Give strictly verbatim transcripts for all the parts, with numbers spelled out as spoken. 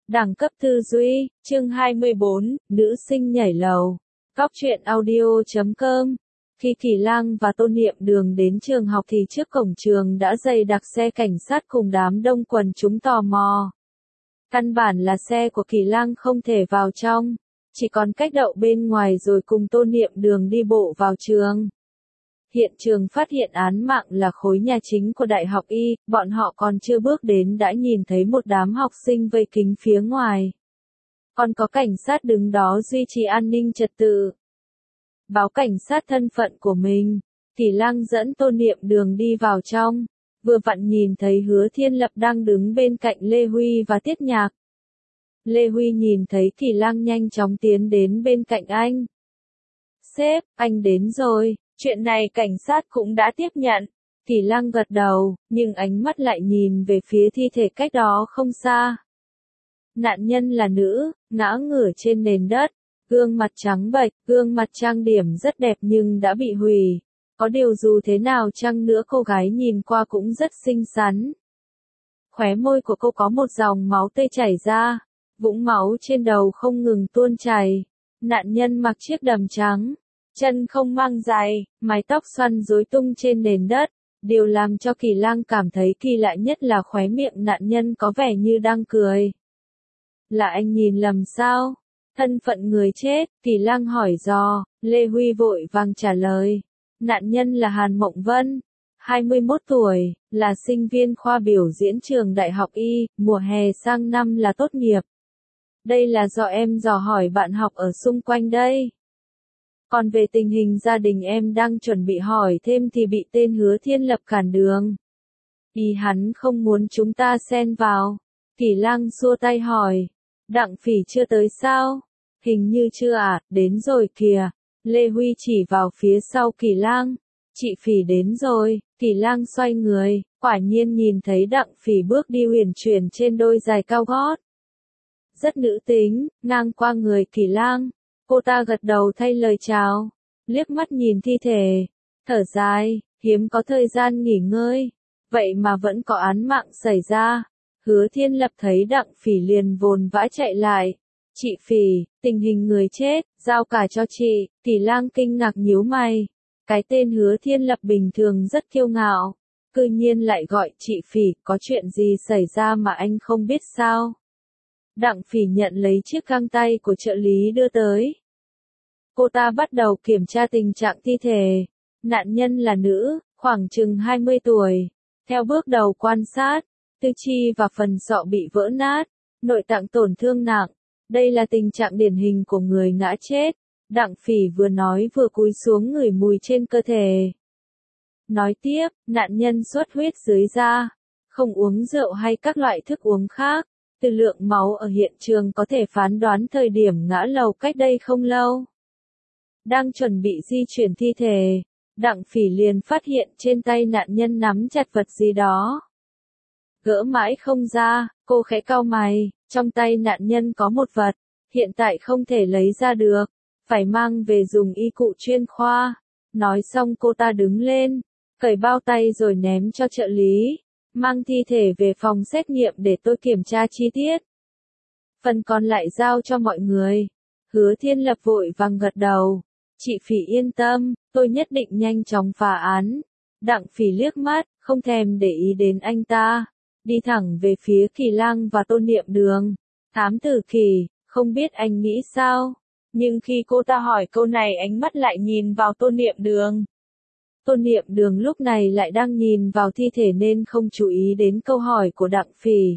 Đẳng cấp tư duy, chương hai mươi bốn, nữ sinh nhảy lầu. Góc truyện audio chấm com. Khi Kỳ Lang và Tô Niệm Đường đến trường học thì trước cổng trường đã dày đặc xe cảnh sát cùng đám đông quần chúng tò mò. Căn bản là xe của Kỳ Lang không thể vào trong, chỉ còn cách đậu bên ngoài rồi cùng Tô Niệm Đường đi bộ vào trường. Hiện trường phát hiện án mạng là khối nhà chính của Đại học Y, bọn họ còn chưa bước đến đã nhìn thấy một đám học sinh vây kín phía ngoài. Còn có cảnh sát đứng đó duy trì an ninh trật tự. Báo cảnh sát thân phận của mình, Kỳ Lang dẫn Tô Niệm Đường đi vào trong, vừa vặn nhìn thấy Hứa Thiên Lập đang đứng bên cạnh Lê Huy và Tiết Nhạc. Lê Huy nhìn thấy Kỳ Lang nhanh chóng tiến đến bên cạnh anh. "Sếp, anh đến rồi. Chuyện này cảnh sát cũng đã tiếp nhận." Kỳ Lang gật đầu, nhưng ánh mắt lại nhìn về phía thi thể cách đó không xa. Nạn nhân là nữ, ngã ngửa trên nền đất, gương mặt trắng bệch, gương mặt trang điểm rất đẹp nhưng đã bị hủy. Có điều dù thế nào chăng nữa cô gái nhìn qua cũng rất xinh xắn. Khóe môi của cô có một dòng máu tươi chảy ra, vũng máu trên đầu không ngừng tuôn chảy. Nạn nhân mặc chiếc đầm trắng, chân không mang giày, mái tóc xoăn rối tung trên nền đất. Điều làm cho Kỳ Lang cảm thấy kỳ lạ nhất là khóe miệng nạn nhân có vẻ như đang cười. "Là anh nhìn lầm sao? Thân phận người chết?" Kỳ Lang hỏi dò. Lê Huy vội vàng trả lời. Nạn nhân là Hàn Mộng Vân, hai mươi mốt tuổi, là sinh viên khoa biểu diễn trường Đại học Y, mùa hè sang năm là tốt nghiệp. Đây là do em dò hỏi bạn học ở xung quanh đây. Còn về tình hình gia đình em đang chuẩn bị hỏi thêm thì bị tên Hứa Thiên Lập cản đường. Ý hắn không muốn chúng ta xen vào. Kỳ Lang xua tay hỏi. Đặng Phỉ chưa tới sao? Hình như chưa à, đến rồi kìa. Lê Huy chỉ vào phía sau Kỳ Lang. Chị Phỉ đến rồi. Kỳ Lang xoay người, quả nhiên nhìn thấy Đặng Phỉ bước đi huyền chuyển trên đôi giày cao gót. Rất nữ tính, ngang qua người Kỳ Lang. Cô ta gật đầu thay lời chào, liếc mắt nhìn thi thể, thở dài, hiếm có thời gian nghỉ ngơi, vậy mà vẫn có án mạng xảy ra. Hứa Thiên Lập thấy Đặng Phỉ liền vồn vã chạy lại. "Chị Phỉ, tình hình người chết, giao cả cho chị." Kỳ Lang kinh ngạc nhíu mày. Cái tên Hứa Thiên Lập bình thường rất kiêu ngạo, cư nhiên lại gọi chị Phỉ, có chuyện gì xảy ra mà anh không biết sao? Đặng Phỉ nhận lấy chiếc găng tay của trợ lý đưa tới. Cô ta bắt đầu kiểm tra tình trạng thi thể. Nạn nhân là nữ, khoảng chừng hai mươi tuổi. Theo bước đầu quan sát, tư chi và phần sọ bị vỡ nát, nội tạng tổn thương nặng. Đây là tình trạng điển hình của người ngã chết. Đặng Phỉ vừa nói vừa cúi xuống ngửi mùi trên cơ thể. Nói tiếp, nạn nhân xuất huyết dưới da, không uống rượu hay các loại thức uống khác. Từ lượng máu ở hiện trường có thể phán đoán thời điểm ngã lầu cách đây không lâu. Đang chuẩn bị di chuyển thi thể, Đặng Phỉ liền phát hiện trên tay nạn nhân nắm chặt vật gì đó. Gỡ mãi không ra, cô khẽ cau mày, trong tay nạn nhân có một vật, hiện tại không thể lấy ra được, phải mang về dùng y cụ chuyên khoa. Nói xong cô ta đứng lên, cởi bao tay rồi ném cho trợ lý. Mang thi thể về phòng xét nghiệm để tôi kiểm tra chi tiết. Phần còn lại giao cho mọi người. Hứa Thiên Lập vội vàng gật đầu. Chị Phỉ yên tâm, tôi nhất định nhanh chóng phá án. Đặng Phỉ liếc mắt, không thèm để ý đến anh ta. Đi thẳng về phía Kỳ Lang và Tô Niệm Đường. Thám tử Kỳ, không biết anh nghĩ sao? Nhưng khi cô ta hỏi câu này ánh mắt lại nhìn vào Tô Niệm Đường. Tô Niệm Đường lúc này lại đang nhìn vào thi thể nên không chú ý đến câu hỏi của Đặng Phỉ.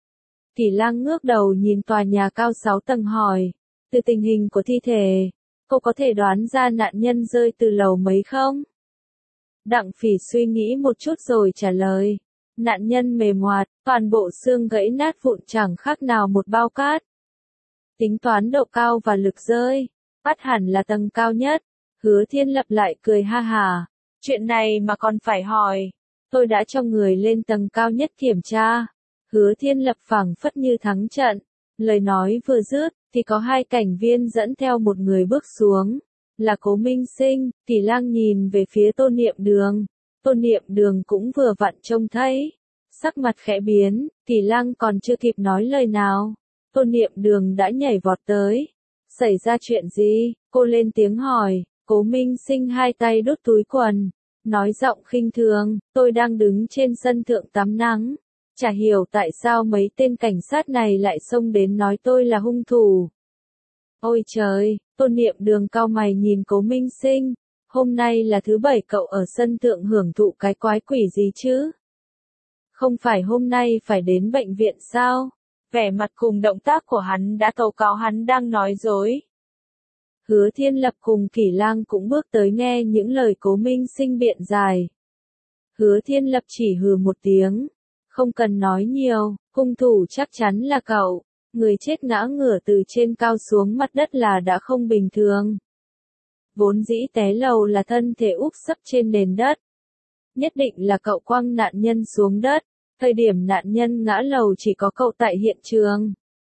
Kỳ Lang ngước đầu nhìn tòa nhà cao sáu tầng hỏi, từ tình hình của thi thể, cô có thể đoán ra nạn nhân rơi từ lầu mấy không? Đặng Phỉ suy nghĩ một chút rồi trả lời, nạn nhân mềm hoạt, toàn bộ xương gãy nát vụn chẳng khác nào một bao cát. Tính toán độ cao và lực rơi, bắt hẳn là tầng cao nhất. Hứa Thiên Lập lại cười ha hả. Chuyện này mà còn phải hỏi. Tôi đã cho người lên tầng cao nhất kiểm tra. Hứa Thiên Lập phảng phất như thắng trận. Lời nói vừa dứt, thì có hai cảnh viên dẫn theo một người bước xuống. Là Cố Minh Sinh. Kỳ Lang nhìn về phía Tô Niệm Đường. Tô Niệm Đường cũng vừa vặn trông thấy. Sắc mặt khẽ biến, Kỳ Lang còn chưa kịp nói lời nào. Tôn Niệm Đường đã nhảy vọt tới. Xảy ra chuyện gì? Cô lên tiếng hỏi. Cố Minh Sinh hai tay đút túi quần, nói giọng khinh thường, tôi đang đứng trên sân thượng tắm nắng. Chả hiểu tại sao mấy tên cảnh sát này lại xông đến nói tôi là hung thủ. Ôi trời, Tôn Niệm Đường cau mày nhìn Cố Minh Sinh. Hôm nay là thứ bảy, cậu ở sân thượng hưởng thụ cái quái quỷ gì chứ? Không phải hôm nay phải đến bệnh viện sao? Vẻ mặt cùng động tác của hắn đã tố cáo hắn đang nói dối. Hứa Thiên Lập cùng Kỷ Lang cũng bước tới nghe những lời Cố Minh Sinh biện giải. Hứa Thiên Lập chỉ hừ một tiếng. Không cần nói nhiều, hung thủ chắc chắn là cậu. Người chết ngã ngửa từ trên cao xuống mặt đất là đã không bình thường. Vốn dĩ té lầu là thân thể úp sấp trên nền đất. Nhất định là cậu quăng nạn nhân xuống đất. Thời điểm nạn nhân ngã lầu chỉ có cậu tại hiện trường.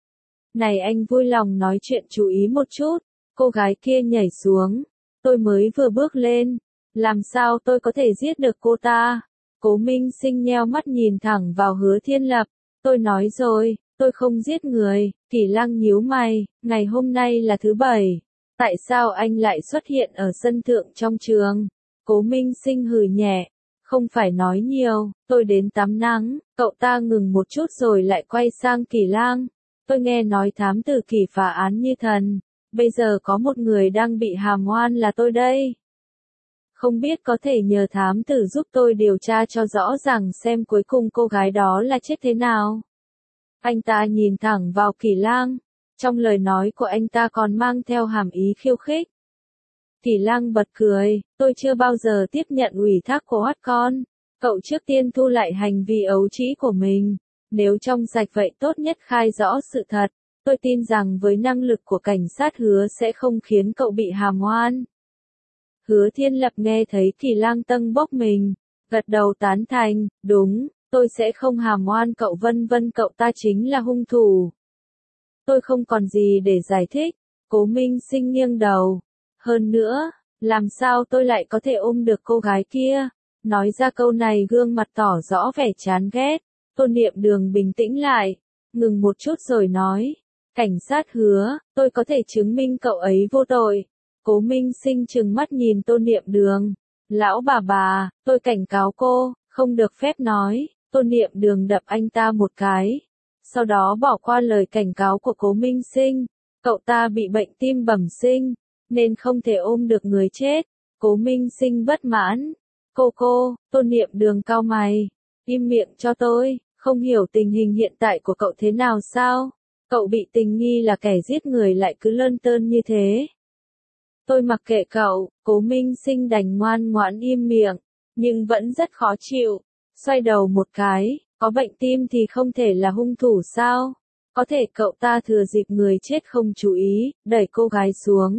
Này anh vui lòng nói chuyện chú ý một chút. Cô gái kia nhảy xuống. Tôi mới vừa bước lên. Làm sao tôi có thể giết được cô ta? Cố Minh Sinh nheo mắt nhìn thẳng vào Hứa Thiên Lập. Tôi nói rồi, tôi không giết người. Kỷ Lang nhíu mày, ngày hôm nay là thứ bảy. Tại sao anh lại xuất hiện ở sân thượng trong trường? Cố Minh Sinh hừ nhẹ. Không phải nói nhiều, tôi đến tắm nắng. Cậu ta ngừng một chút rồi lại quay sang Kỷ Lang. Tôi nghe nói thám tử Kỷ phá án như thần. Bây giờ có một người đang bị hàm oan là tôi đây. Không biết có thể nhờ thám tử giúp tôi điều tra cho rõ ràng xem cuối cùng cô gái đó là chết thế nào. Anh ta nhìn thẳng vào Kỷ Lang. Trong lời nói của anh ta còn mang theo hàm ý khiêu khích. Kỷ Lang bật cười, tôi chưa bao giờ tiếp nhận ủy thác của hoắt con. Cậu trước tiên thu lại hành vi ấu trĩ của mình. Nếu trong sạch vậy tốt nhất khai rõ sự thật. Tôi tin rằng với năng lực của cảnh sát Hứa sẽ không khiến cậu bị hàm oan. Hứa Thiên Lập nghe thấy Kỷ Lang tâng bốc mình, gật đầu tán thành, đúng, tôi sẽ không hàm oan cậu, vân vân, cậu ta chính là hung thủ. Tôi không còn gì để giải thích. Cố Minh Sinh nghiêng đầu. Hơn nữa, làm sao tôi lại có thể ôm được cô gái kia? Nói ra câu này gương mặt tỏ rõ vẻ chán ghét. Tôn Niệm Đường bình tĩnh lại, ngừng một chút rồi nói. Cảnh sát Hứa, tôi có thể chứng minh cậu ấy vô tội. Cố Minh Sinh trừng mắt nhìn Tôn Niệm Đường. Lão bà bà, tôi cảnh cáo cô, không được phép nói. Tôn Niệm Đường đập anh ta một cái. Sau đó bỏ qua lời cảnh cáo của Cố Minh Sinh. Cậu ta bị bệnh tim bẩm sinh, nên không thể ôm được người chết. Cố Minh Sinh bất mãn. Cô cô, Tôn Niệm Đường cau mày. Im miệng cho tôi, không hiểu tình hình hiện tại của cậu thế nào sao? Cậu bị tình nghi là kẻ giết người lại cứ lơn tơn như thế. Tôi mặc kệ cậu. Cố Minh Sinh đành ngoan ngoãn im miệng, nhưng vẫn rất khó chịu. Xoay đầu một cái, có bệnh tim thì không thể là hung thủ sao? Có thể cậu ta thừa dịp người chết không chú ý, đẩy cô gái xuống.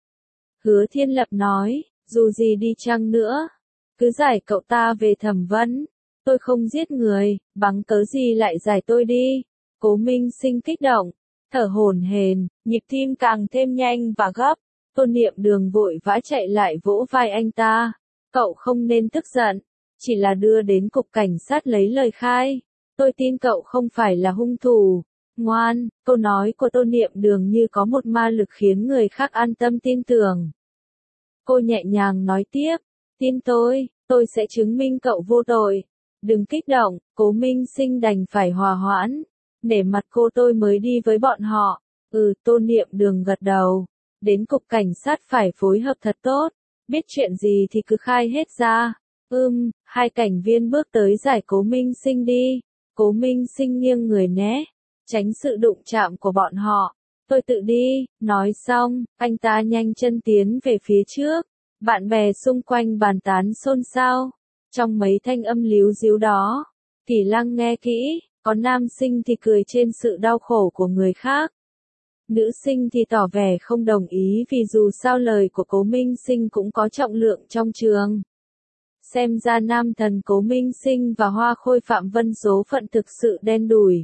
Hứa Thiên Lập nói, dù gì đi chăng nữa, cứ giải cậu ta về thẩm vấn. Tôi không giết người, bằng cớ gì lại giải tôi đi? Cố Minh Sinh kích động, thở hổn hển, nhịp tim càng thêm nhanh và gấp. Tôn Niệm Đường vội vã chạy lại vỗ vai anh ta. Cậu không nên tức giận, chỉ là đưa đến cục cảnh sát lấy lời khai. Tôi tin cậu không phải là hung thủ. Ngoan, câu nói của Tôn Niệm Đường như có một ma lực khiến người khác an tâm tin tưởng. Cô nhẹ nhàng nói tiếp, tin tôi, tôi sẽ chứng minh cậu vô tội. Đừng kích động. Cố Minh Sinh đành phải hòa hoãn. Nể mặt cô tôi mới đi với bọn họ. Ừ, Tôn Niệm Đường gật đầu. Đến cục cảnh sát phải phối hợp thật tốt. Biết chuyện gì thì cứ khai hết ra. Ưm, hai cảnh viên bước tới giải Cố Minh Sinh đi. Cố Minh Sinh nghiêng người né, tránh sự đụng chạm của bọn họ. Tôi tự đi. Nói xong, anh ta nhanh chân tiến về phía trước. Bạn bè xung quanh bàn tán xôn xao. Trong mấy thanh âm líu díu đó, Kỷ Lang nghe kỹ, có nam sinh thì cười trên sự đau khổ của người khác. Nữ sinh thì tỏ vẻ không đồng ý vì dù sao lời của Cố Minh Sinh cũng có trọng lượng trong trường. Xem ra nam thần Cố Minh Sinh và hoa khôi Phạm Vân số phận thực sự đen đủi.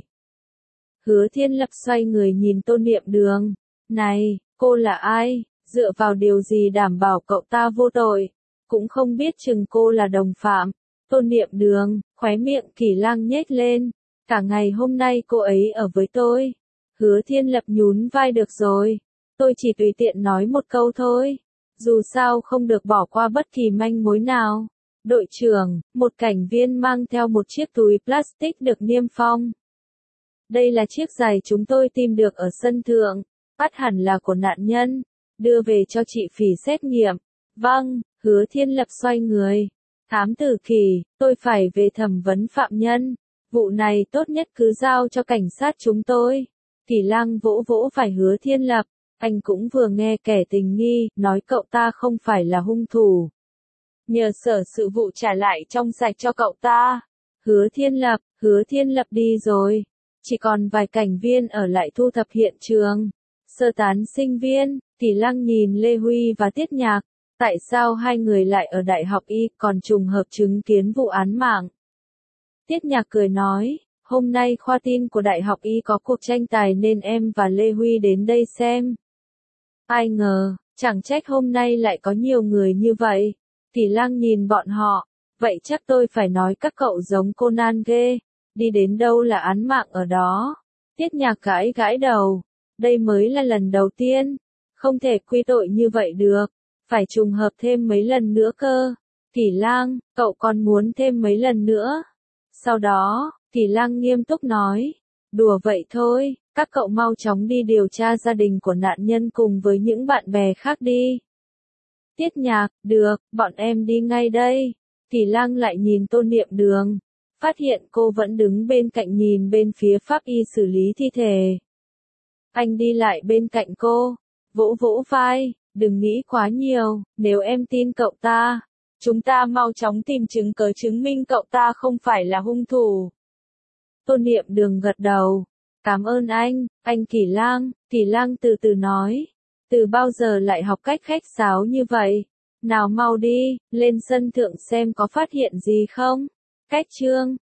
Hứa Thiên Lập xoay người nhìn Tôn Niệm Đường. Này, cô là ai? Dựa vào điều gì đảm bảo cậu ta vô tội? Cũng không biết chừng cô là đồng phạm. Tôn Niệm Đường, khóe miệng Kỷ Lang nhếch lên. Cả ngày hôm nay cô ấy ở với tôi. Hứa Thiên Lập nhún vai được rồi. Tôi chỉ tùy tiện nói một câu thôi. Dù sao không được bỏ qua bất kỳ manh mối nào. Đội trưởng, một cảnh viên mang theo một chiếc túi plastic được niêm phong. Đây là chiếc giày chúng tôi tìm được ở sân thượng. Bắt hẳn là của nạn nhân. Đưa về cho chị Phỉ xét nghiệm. Vâng, Hứa Thiên Lập xoay người. Thám tử Kỳ, tôi phải về thẩm vấn phạm nhân. Vụ này tốt nhất cứ giao cho cảnh sát chúng tôi. Kỳ Lang vỗ vỗ phải Hứa Thiên Lập. Anh cũng vừa nghe kẻ tình nghi, nói cậu ta không phải là hung thủ. Nhờ sở sự vụ trả lại trong sạch cho cậu ta. Hứa Thiên Lập, Hứa Thiên Lập đi rồi. Chỉ còn vài cảnh viên ở lại thu thập hiện trường. Sơ tán sinh viên, Kỳ Lăng nhìn Lê Huy và Tiết Nhạc. Tại sao hai người lại ở Đại học Y còn trùng hợp chứng kiến vụ án mạng? Tiết Nhạc cười nói, hôm nay khoa tin của Đại học Y có cuộc tranh tài nên em và Lê Huy đến đây xem. Ai ngờ, chẳng trách hôm nay lại có nhiều người như vậy. Kỳ Lăng nhìn bọn họ, vậy chắc tôi phải nói các cậu giống Conan ghê, đi đến đâu là án mạng ở đó. Tiết Nhạc gãi gãi đầu, đây mới là lần đầu tiên, không thể quy tội như vậy được, phải trùng hợp thêm mấy lần nữa cơ. Kỳ Lang, cậu còn muốn thêm mấy lần nữa. Sau đó, Kỳ Lang nghiêm túc nói, đùa vậy thôi, các cậu mau chóng đi điều tra gia đình của nạn nhân cùng với những bạn bè khác đi. Tiết Nhạc, được, bọn em đi ngay đây. Kỳ Lang lại nhìn Tô Niệm Đường, phát hiện cô vẫn đứng bên cạnh nhìn bên phía pháp y xử lý thi thể. Anh đi lại bên cạnh cô, vỗ vỗ vai, đừng nghĩ quá nhiều, nếu em tin cậu ta, chúng ta mau chóng tìm chứng cớ chứng minh cậu ta không phải là hung thủ. Tô Niệm Đường gật đầu, cảm ơn anh, anh Kỳ Lang. Kỳ Lang từ từ nói, từ bao giờ lại học cách khách sáo như vậy? Nào mau đi, lên sân thượng xem có phát hiện gì không? Cách chương